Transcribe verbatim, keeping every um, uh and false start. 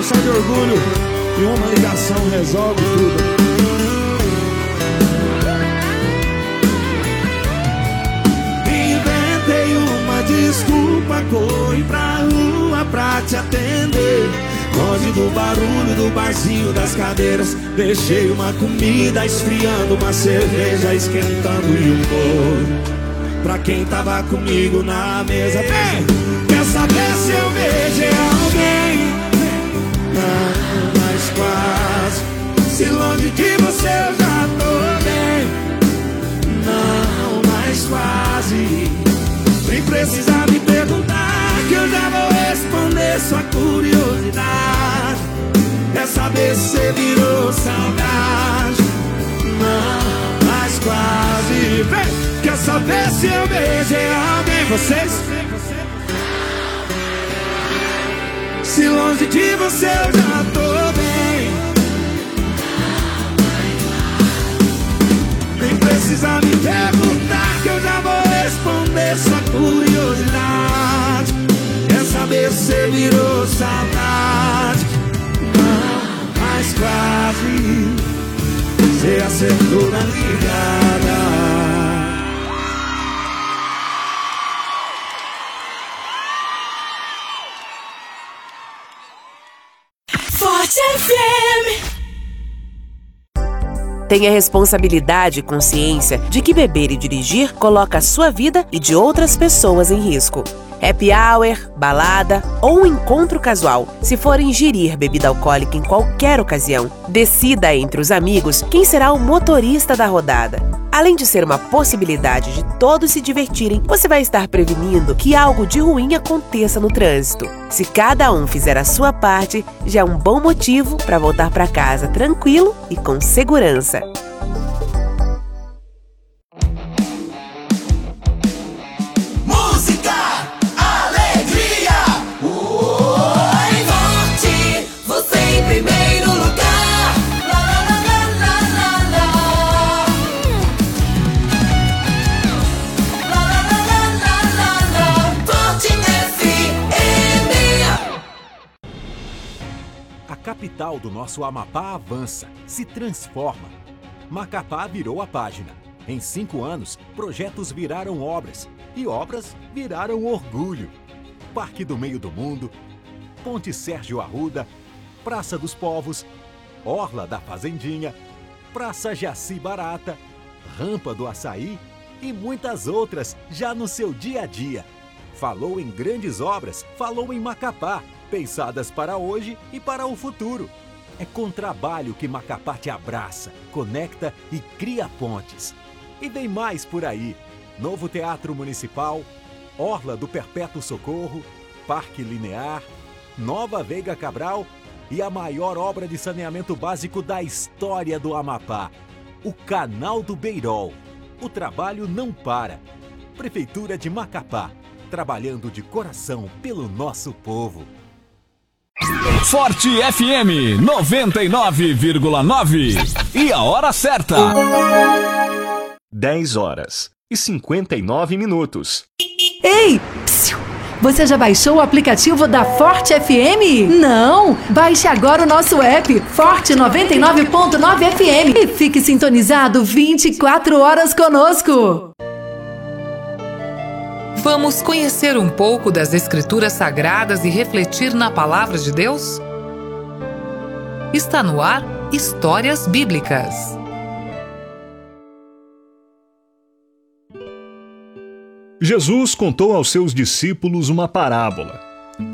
deixar de orgulho e uma ligação resolve tudo. Inventei uma desculpa, corri pra rua pra te atender. Longe do barulho do barzinho das cadeiras, deixei uma comida esfriando, uma cerveja esquentando e um bolo pra quem tava comigo na mesa. Vem! Quer saber se eu beijei alguém? Não, mas quase. Se longe de você eu já tô bem. Não, mas quase. Nem precisa me perguntar, que eu já vou responder sua curiosidade. É saber se você virou saudade. Não, mas quase. Vem! Quer saber se eu beijei alguém? Vocês? Se longe de você eu já tô bem. Nem precisa me perguntar, que eu já vou responder sua curiosidade. Quer saber se você virou saudade? Não, mas quase. Você acertou na ligada. Forte F M. Tenha responsabilidade e consciência de que beber e dirigir coloca a sua vida e de outras pessoas em risco. Happy hour, balada ou um encontro casual. Se for ingerir bebida alcoólica em qualquer ocasião, decida entre os amigos quem será o motorista da rodada. Além de ser uma possibilidade de todos se divertirem, você vai estar prevenindo que algo de ruim aconteça no trânsito. Se cada um fizer a sua parte, já é um bom motivo para voltar para casa tranquilo e com segurança. A capital do nosso Amapá avança, se transforma. Macapá virou a página. Em cinco anos, projetos viraram obras e obras viraram orgulho. Parque do Meio do Mundo, Ponte Sérgio Arruda, Praça dos Povos, Orla da Fazendinha, Praça Jaci Barata, Rampa do Açaí e muitas outras já no seu dia a dia. Falou em grandes obras, falou em Macapá, pensadas para hoje e para o futuro. É com trabalho que Macapá te abraça, conecta e cria pontes. E vem mais por aí. Novo Teatro Municipal, Orla do Perpétuo Socorro, Parque Linear, Nova Veiga Cabral e a maior obra de saneamento básico da história do Amapá, o Canal do Beirol. O trabalho não para. Prefeitura de Macapá, trabalhando de coração pelo nosso povo. Forte F M noventa e nove vírgula nove. E a hora certa: dez horas e cinquenta e nove minutos. Ei! Psiu, você já baixou o aplicativo da Forte F M? Não! Baixe agora o nosso app Forte noventa e nove ponto nove F M e fique sintonizado vinte e quatro horas conosco. Vamos conhecer um pouco das Escrituras Sagradas e refletir na Palavra de Deus? Está no ar Histórias Bíblicas. Jesus contou aos seus discípulos uma parábola.